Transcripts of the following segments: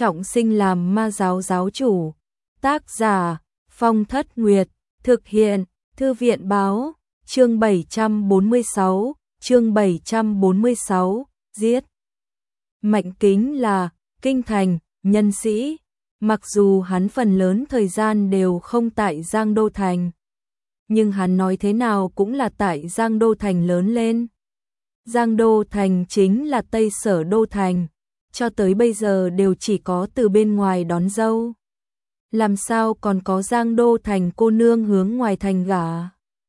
trọng sinh làm ma giáo giáo chủ. Tác giả Phong Thất Nguyệt, thực hiện Thư viện báo, chương 746, giết. Mạnh Kính là kinh thành nhân sĩ, mặc dù hắn phần lớn thời gian đều không tại Giang Đô Thành, nhưng hắn nói thế nào cũng là tại Giang Đô Thành lớn lên. Giang Đô Thành chính là Tây Sở Đô Thành, cho tới bây giờ đều chỉ có từ bên ngoài đón dâu. Làm sao còn có Giang Đô Thành cô nương hướng ngoài thành gả?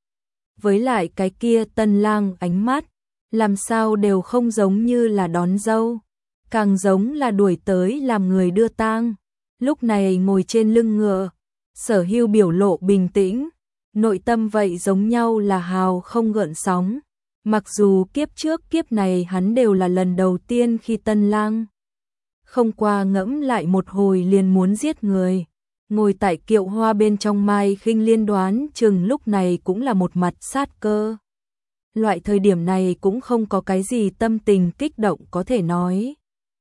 Với lại cái kia tân lang ánh mắt, làm sao đều không giống như là đón dâu, càng giống là đuổi tới làm người đưa tang. Lúc này ngồi trên lưng ngựa, Sở Hưu biểu lộ bình tĩnh, nội tâm vậy giống nhau là hào không gợn sóng. Mặc dù kiếp trước kiếp này hắn đều là lần đầu tiên khi tân lang, không qua ngẫm lại một hồi liền muốn giết người. Ngồi tại kiệu hoa bên trong Mai Khinh Liên đoán chừng lúc này cũng là một mặt sát cơ. Loại thời điểm này cũng không có cái gì tâm tình kích động có thể nói.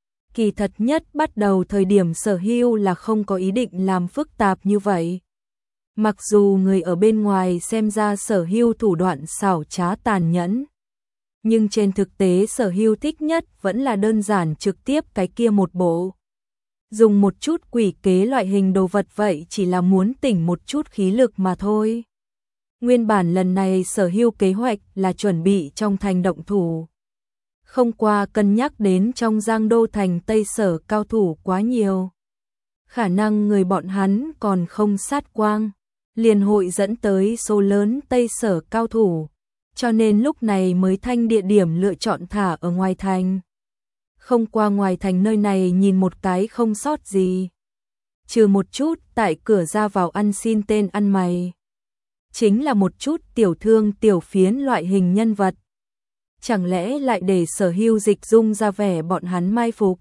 Kỳ thật nhất bắt đầu thời điểm Sở Hưu là không có ý định làm phức tạp như vậy. Mặc dù người ở bên ngoài xem ra Sở Hưu thủ đoạn xảo trá tàn nhẫn, nhưng trên thực tế Sở Hưu thích nhất vẫn là đơn giản trực tiếp cái kia một bộ. Dùng một chút quỷ kế loại hình đồ vật vậy chỉ là muốn tỉnh một chút khí lực mà thôi. Nguyên bản lần này Sở Hưu kế hoạch là chuẩn bị trong thành động thủ. Không qua cân nhắc đến trong Giang Đô Thành Tây Sở cao thủ quá nhiều, khả năng người bọn hắn còn không sát quang, liền hội dẫn tới số lớn Tây Sở cao thủ, cho nên lúc này mới thanh địa điểm lựa chọn thả ở ngoài thành. Không qua ngoài thành nơi này nhìn một cái không sót gì, trừ một chút tại cửa ra vào ăn xin tên ăn mày, chính là một chút tiểu thương tiểu phiến loại hình nhân vật. Chẳng lẽ lại để Sở Hưu dịch dung ra vẻ bọn hắn mai phục?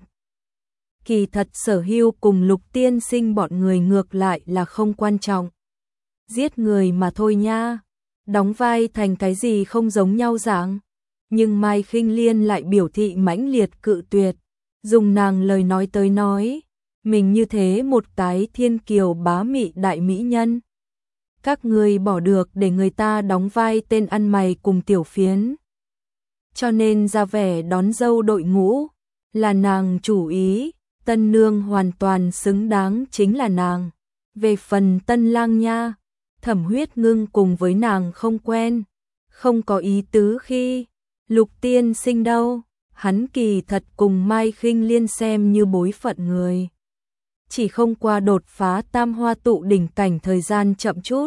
Kỳ thật Sở Hưu cùng Lục tiên sinh bọn người ngược lại là không quan trọng. Giết người mà thôi nha, đóng vai thành cái gì không giống nhau dạng. Nhưng Mai Khinh Liên lại biểu thị mãnh liệt cự tuyệt, dùng nàng lời nói tới nói, mình như thế một cái thiên kiều bá mị đại mỹ nhân, các ngươi bỏ được để người ta đóng vai tên ăn mày cùng tiểu phiến. Cho nên ra vẻ đón dâu đội ngũ là nàng chủ ý, tân nương hoàn toàn xứng đáng chính là nàng. Về phần tân lang nha, Thẩm Huyết Ngưng cùng với nàng không quen, không có ý tứ khi. Lục tiên sinh đâu, hắn kỳ thật cùng Mai Khinh Liên xem như bối phận người. Chỉ không qua đột phá tam hoa tụ đỉnh cảnh thời gian chậm chút,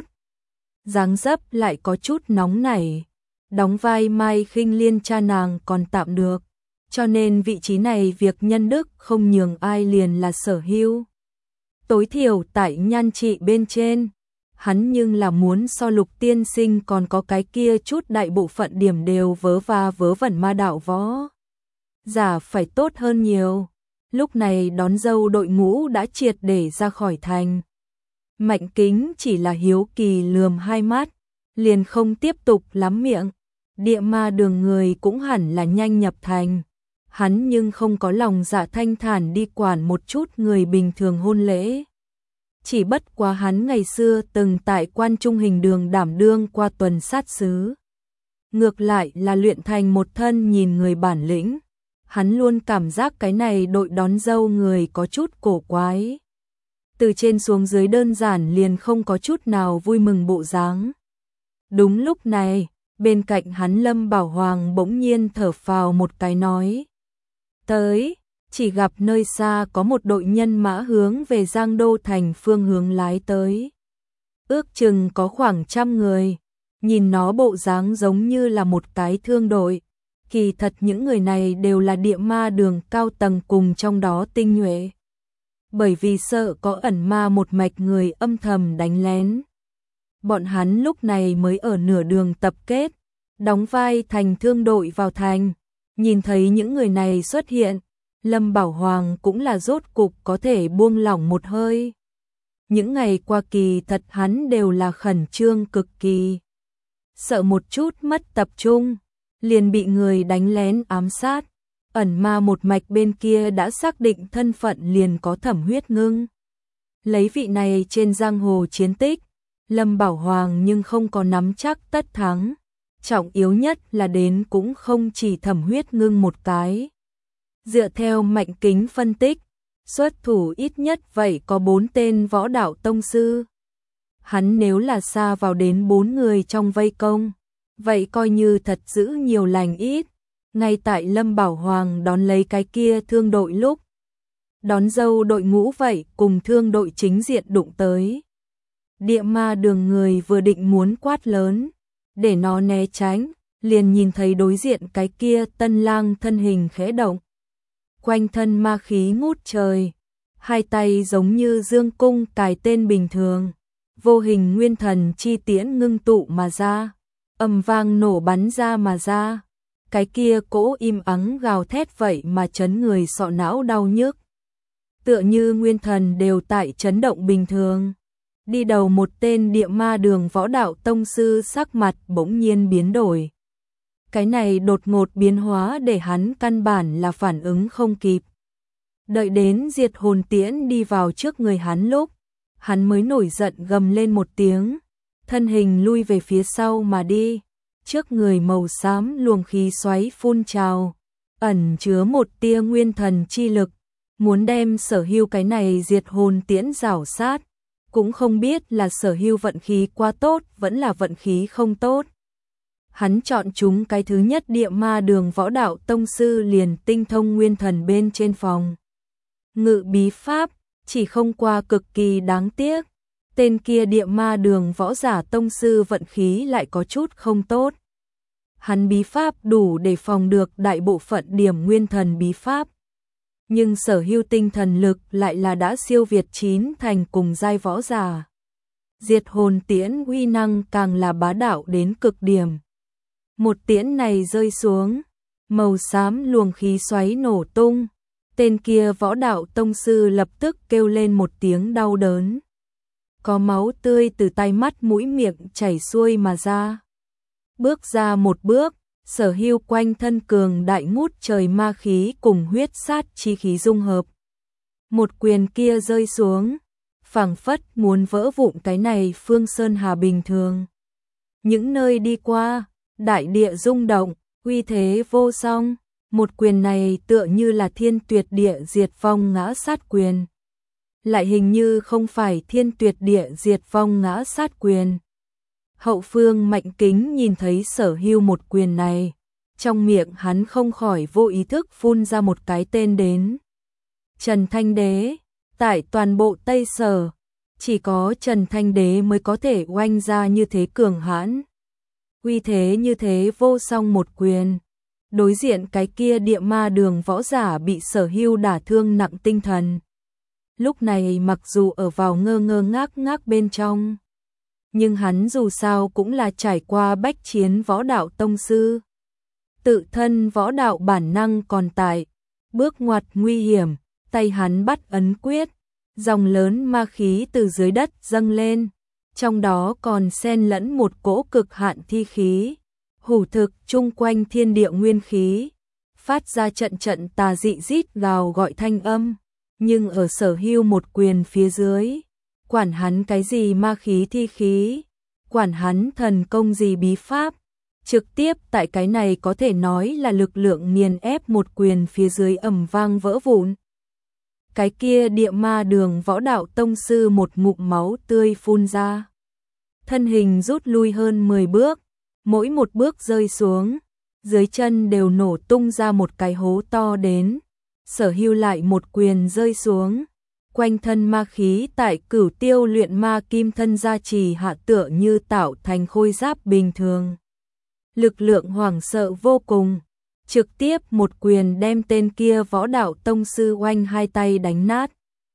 dáng dấp lại có chút nóng nảy. Đóng vai Mai Khinh Liên cha nàng còn tạm được, cho nên vị trí này việc nhân đức không nhường ai liền là Sở Hưu. Tối thiểu tại nhan trị bên trên, hắn nhưng là muốn so Lục tiên sinh còn có cái kia chút đại bộ phận điểm đều vớ va vớ vẩn ma đạo võ giả phải tốt hơn nhiều. Lúc này đón dâu đội ngũ đã triệt để ra khỏi thành. Mạnh Kính chỉ là hiếu kỳ lườm hai mắt, liền không tiếp tục lắm miệng. Địa ma đường người cũng hẳn là nhanh nhập thành, hắn nhưng không có lòng dạ thanh thản đi quản một chút người bình thường hôn lễ. Chỉ bất quá hắn ngày xưa từng tại Quan Trung Hình Đường đảm đương qua tuần sát sứ, ngược lại là luyện thành một thân nhìn người bản lĩnh. Hắn luôn cảm giác cái này đội đón dâu người có chút cổ quái, từ trên xuống dưới đơn giản liền không có chút nào vui mừng bộ dáng. Đúng lúc này, bên cạnh hắn Lâm Bảo Hoàng bỗng nhiên thở phào một cái nói: tới. Chỉ gặp nơi xa có một đội nhân mã hướng về Giang Đô Thành phương hướng lái tới. Ước chừng có khoảng 100 người, nhìn nó bộ dáng giống như là một cái thương đội. Kỳ thật những người này đều là địa ma đường cao tầng cùng trong đó tinh nhuệ. Bởi vì sợ có ẩn ma một mạch người âm thầm đánh lén, bọn hắn lúc này mới ở nửa đường tập kết, đóng vai thành thương đội vào thành. Nhìn thấy những người này xuất hiện, Lâm Bảo Hoàng cũng là rốt cục có thể buông lỏng một hơi. Những ngày qua kỳ thật hắn đều là khẩn trương cực kỳ, sợ một chút mất tập trung, liền bị người đánh lén ám sát. ẩn ma một mạch bên kia đã xác định thân phận liền có Thẩm Huyết Ngưng. Lấy vị này trên giang hồ chiến tích, Lâm Bảo Hoàng nhưng không có nắm chắc tất thắng. Trọng yếu nhất là đến cũng không chỉ Thẩm Huyết Ngưng một cái. Dựa theo Mạnh Kính phân tích, xuất thủ ít nhất vậy có 4 tên võ đạo tông sư. Hắn nếu là xa vào đến 4 người trong vây công, vậy coi như thật giữ nhiều lành ít. Ngay tại Lâm Bảo Hoàng đón lấy cái kia thương đội lúc, đón dâu đội ngũ vậy cùng thương đội chính diện đụng tới. Địa Ma Đường người vừa định muốn quát lớn, để nó né tránh, liền nhìn thấy đối diện cái kia Tân Lang thân hình khẽ động. Quanh thân ma khí ngút trời, hai tay giống như dương cung cài tên bình thường, vô hình nguyên thần chi tiễn ngưng tụ mà ra, ầm vang nổ bắn ra mà ra. Cái kia cỗ im ắng gào thét vậy mà chấn người sọ não đau nhức. Tựa như nguyên thần đều tại chấn động bình thường. Đi đầu một tên Địa Ma Đường võ đạo tông sư sắc mặt bỗng nhiên biến đổi. Cái này đột ngột biến hóa để hắn căn bản là phản ứng không kịp. Đợi đến diệt hồn tiễn đi vào trước người hắn lúc, hắn mới nổi giận gầm lên một tiếng, thân hình lui về phía sau mà đi. Trước người màu xám luồng khí xoáy phun trào, ẩn chứa một tia nguyên thần chi lực, muốn đem Sở Hưu cái này diệt hồn tiễn rảo sát, cũng không biết là Sở Hưu vận khí quá tốt vẫn là vận khí không tốt. Hắn chọn chúng cái thứ nhất Địa Ma Đường võ đạo tông sư liền tinh thông nguyên thần bên trên phòng ngự bí pháp, chỉ không qua cực kỳ đáng tiếc. Tên kia Địa Ma Đường võ giả tông sư vận khí lại có chút không tốt. Hắn bí pháp đủ để phòng được đại bộ phận điểm nguyên thần bí pháp. Nhưng Sở Hưu tinh thần lực lại là đã siêu việt 9 thành cùng giai võ giả. Diệt hồn tiễn uy năng càng là bá đạo đến cực điểm. Một tiễn này rơi xuống, màu xám luồng khí xoáy nổ tung. Tên kia võ đạo tông sư lập tức kêu lên một tiếng đau đớn. Có máu tươi từ tay mắt mũi miệng chảy xuôi mà ra. Bước ra một bước, Sở Hưu quanh thân cường đại ngút trời ma khí cùng huyết sát chi khí dung hợp. Một quyền kia rơi xuống, phảng phất muốn vỡ vụn cái này phương sơn hà bình thường. Những nơi đi qua, đại địa rung động, uy thế vô song. Một quyền này tựa như là thiên tuyệt địa diệt vong ngã sát quyền. Lại hình như không phải thiên tuyệt địa diệt vong ngã sát quyền. Hậu phương Mạnh Kính nhìn thấy Sở Hưu một quyền này, trong miệng hắn không khỏi vô ý thức phun ra một cái tên đến. Trần Thanh Đế, tại toàn bộ Tây Sở, chỉ có Trần Thanh Đế mới có thể oanh ra như thế cường hãn. Uy thế như thế vô song một quyền. Đối diện cái kia Địa Ma Đường võ giả bị Sở Hưu đả thương nặng tinh thần. Lúc này mặc dù ở vào ngơ ngơ ngác ngác bên trong, nhưng hắn dù sao cũng là trải qua bách chiến võ đạo tông sư. Tự thân võ đạo bản năng còn tại, bước ngoặt nguy hiểm, tay hắn bắt ấn quyết, dòng lớn ma khí từ dưới đất dâng lên, trong đó còn xen lẫn một cỗ cực hạn thi khí, hủ thực chung quanh thiên địa nguyên khí, phát ra trận trận tà dị rít gào gọi thanh âm, nhưng ở Sở Hưu một quyền phía dưới, quản hắn cái gì ma khí thi khí, quản hắn thần công gì bí pháp, trực tiếp tại cái này có thể nói là lực lượng nghiền ép một quyền phía dưới ầm vang vỡ vụn. Cái kia Địa Ma Đường võ đạo tông sư một ngụm máu tươi phun ra. Thân hình rút lui hơn 10 bước, mỗi một bước rơi xuống, dưới chân đều nổ tung ra một cái hố to đến. Sở Hưu lại một quyền rơi xuống, quanh thân ma khí tại Cửu Tiêu luyện ma kim thân gia trì hạ tựa như tạo thành khôi giáp bình thường. Lực lượng hoảng sợ vô cùng, trực tiếp một quyền đem tên kia võ đạo tông sư oanh hai tay đánh nát.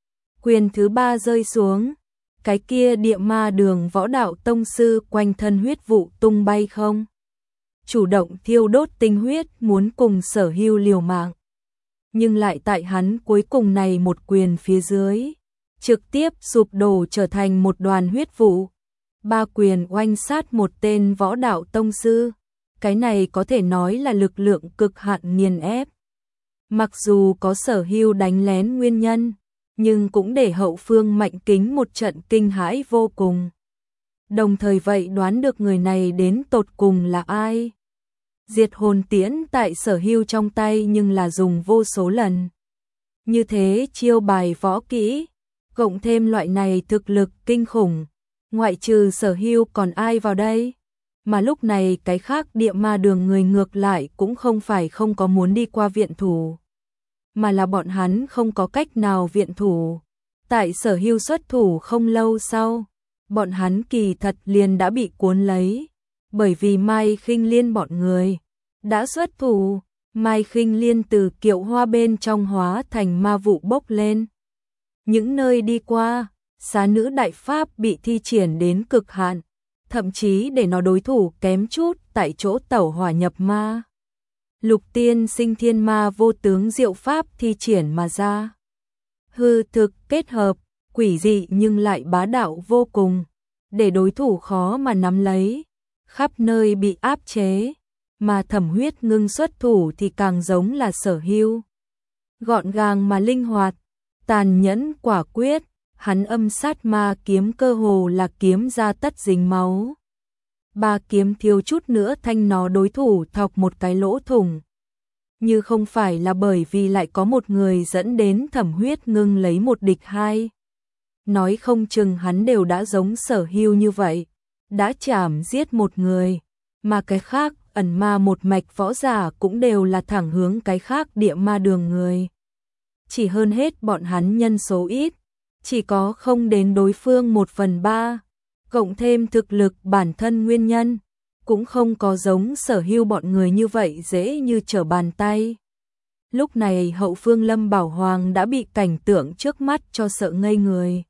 Quyền thứ 3 rơi xuống, cái kia Địa Ma Đường võ đạo tông sư quanh thân huyết vụ tung bay không. Chủ động thiêu đốt tinh huyết muốn cùng Sở Hưu liều mạng. Nhưng lại tại hắn cuối cùng này một quyền phía dưới, trực tiếp sụp đổ trở thành một đoàn huyết vụ. 3 quyền oanh sát một tên võ đạo tông sư, cái này có thể nói là lực lượng cực hạn nghiền ép. Mặc dù có Sở Hưu đánh lén nguyên nhân, nhưng cũng để hậu phương Mạnh Kính một trận kinh hãi vô cùng. Đồng thời vậy đoán được người này đến tột cùng là ai. Diệt hồn tiễn tại Sở Hưu trong tay nhưng là dùng vô số lần. Như thế chiêu bài võ kỹ, cộng thêm loại này thực lực kinh khủng, ngoại trừ Sở Hưu còn ai vào đây? Mà lúc này cái khác Địa Ma Đường người ngược lại cũng không phải không có muốn đi qua viện thủ, mà là bọn hắn không có cách nào viện thủ. Tại Sở Hưu xuất thủ không lâu sau, bọn hắn kỳ thật liền đã bị cuốn lấy, bởi vì Mai Khinh Liên bọn người đã xuất thủ. Mai Khinh Liên từ kiệu hoa bên trong hóa thành ma vụ bốc lên. Những nơi đi qua, xá nữ đại pháp bị thi triển đến cực hạn, thậm chí để nó đối thủ kém chút tại chỗ tẩu hỏa nhập ma. Lục tiên sinh thiên ma vô tướng diệu pháp thi triển mà ra. Hư thực kết hợp, quỷ dị nhưng lại bá đạo vô cùng, để đối thủ khó mà nắm lấy, khắp nơi bị áp chế. Mà Thẩm Huyết Ngưng xuất thủ thì càng giống là Sở Hưu. Gọn gàng mà linh hoạt, tàn nhẫn quả quyết, hắn âm sát ma kiếm cơ hồ là kiếm ra tất dính máu. Ba kiếm thiếu chút nữa thanh nó đối thủ thọc một cái lỗ thủng. Như không phải là bởi vì lại có một người dẫn đến Thẩm Huyết Ngưng lấy một địch hai. Nói không chừng hắn đều đã giống Sở Hưu như vậy, đã chảm giết một người, mà cái khác ẩn ma một mạch võ giả cũng đều là thẳng hướng cái khác Địa Ma Đường người. Chỉ hơn hết bọn hắn nhân số ít, chỉ có không đến đối phương 1/3, cộng thêm thực lực bản thân nguyên nhân, cũng không có giống Sở Hưu bọn người như vậy dễ như trở bàn tay. Lúc này hậu phương Lâm Bảo Hoàng đã bị cảnh tượng trước mắt cho sợ ngây người.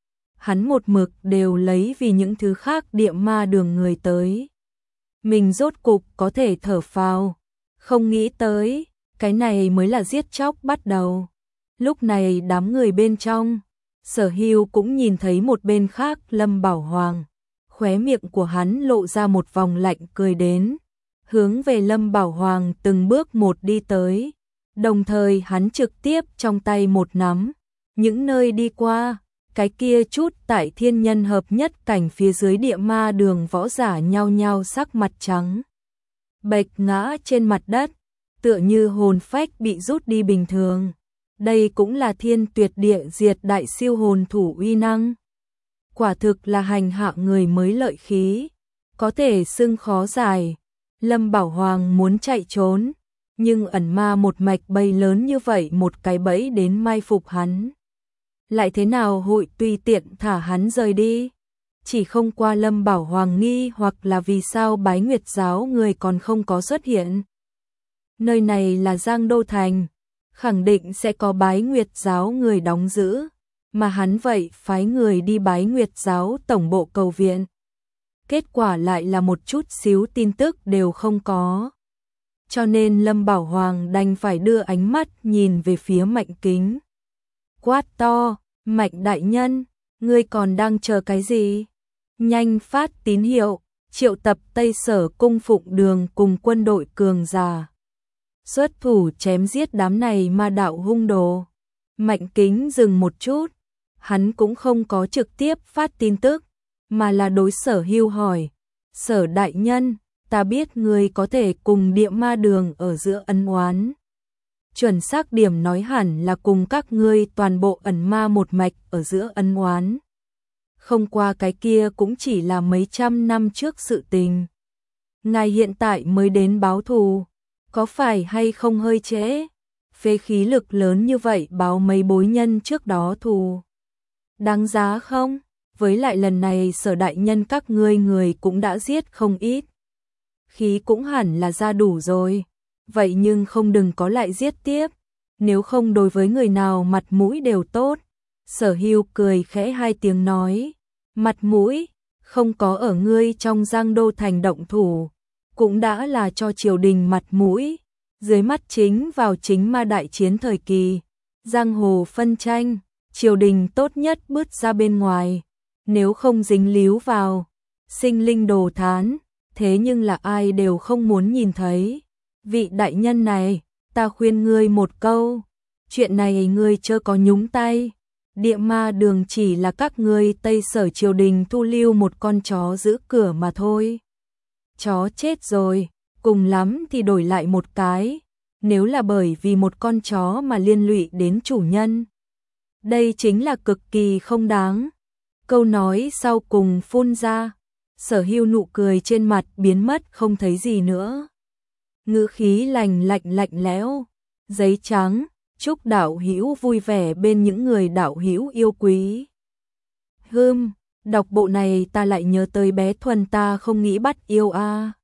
Hắn một mực đều lấy vì những thứ khác Địa Ma Đường người tới. Mình rốt cục có thể thở phào, không nghĩ tới, cái này mới là giết chóc bắt đầu. Lúc này đám người bên trong, Sở Hưu cũng nhìn thấy một bên khác Lâm Bảo Hoàng, khóe miệng của hắn lộ ra một vòng lạnh cười đến, hướng về Lâm Bảo Hoàng từng bước một đi tới, đồng thời hắn trực tiếp trong tay một nắm, những nơi đi qua. Cái kia chút tại thiên nhân hợp nhất cảnh phía dưới Địa Ma Đường võ giả nhao nhao sắc mặt trắng bệch ngã trên mặt đất, tựa như hồn phách bị rút đi bình thường. Đây cũng là thiên tuyệt địa diệt đại siêu hồn thủ uy năng. Quả thực là hành hạ người mới lợi khí, có thể xưng khó giải. Lâm Bảo Hoàng muốn chạy trốn, nhưng ẩn ma một mạch bầy lớn như vậy một cái bẫy đến mai phục hắn. Lại thế nào hội tùy tiện thả hắn rời đi. Chỉ không qua Lâm Bảo Hoàng nghi hoặc là vì sao Bái Nguyệt giáo người còn không có xuất hiện. Nơi này là Giang Đô Thành, khẳng định sẽ có Bái Nguyệt giáo người đóng giữ, mà hắn vậy phái người đi Bái Nguyệt giáo tổng bộ cầu viện. Kết quả lại là một chút xíu tin tức đều không có. Cho nên Lâm Bảo Hoàng đành phải đưa ánh mắt nhìn về phía Mạnh Kính. Quát to, Mạnh đại nhân, ngươi còn đang chờ cái gì? Nhanh phát tín hiệu, triệu tập Tây Sở cung phụng đường cùng quân đội cường giả. Xuất thủ chém giết đám này ma đạo hung đồ. Mạnh Kính dừng một chút, hắn cũng không có trực tiếp phát tin tức, mà là đối Sở Hưu hỏi. Sở đại nhân, ta biết ngươi có thể cùng Địa Ma Đường ở giữa ân oán. Chuẩn xác điểm nói hẳn là cùng các ngươi toàn bộ ẩn ma một mạch ở giữa ân oán. Không qua cái kia cũng chỉ là mấy trăm năm trước sự tình. Ngài hiện tại mới đến báo thù, có phải hay không hơi trễ? Phế khí lực lớn như vậy báo mấy bối nhân trước đó thù. Đáng giá không? Với lại lần này Sở đại nhân các ngươi người cũng đã giết không ít. Khí cũng hẳn là ra đủ rồi. Vậy nhưng không đừng có lại giết tiếp, nếu không đối với người nào mặt mũi đều tốt. Sở Hưu cười khẽ hai tiếng nói, mặt mũi, không có ở ngươi trong Giang Đô Thành động thủ, cũng đã là cho triều đình mặt mũi. Dưới mắt chính vào chính ma đại chiến thời kỳ, giang hồ phân tranh, triều đình tốt nhất bứt ra bên ngoài, nếu không dính líu vào, sinh linh đồ thán, thế nhưng là ai đều không muốn nhìn thấy. Vị đại nhân này, ta khuyên ngươi một câu, chuyện này ngươi chớ có nhúng tay. Địa ma đường chỉ là các ngươi Tây Sở triều đình thu lưu một con chó giữ cửa mà thôi. Chó chết rồi, cùng lắm thì đổi lại một cái, nếu là bởi vì một con chó mà liên lụy đến chủ nhân. Đây chính là cực kỳ không đáng. Câu nói sau cùng phun ra, Sở Hưu nụ cười trên mặt biến mất không thấy gì nữa. Ngữ khí lạnh lạnh lẽo, giấy trắng, chúc đạo hữu vui vẻ bên những người đạo hữu yêu quý. Đọc bộ này ta lại nhớ tới bé Thuần ta không nghĩ bắt yêu a.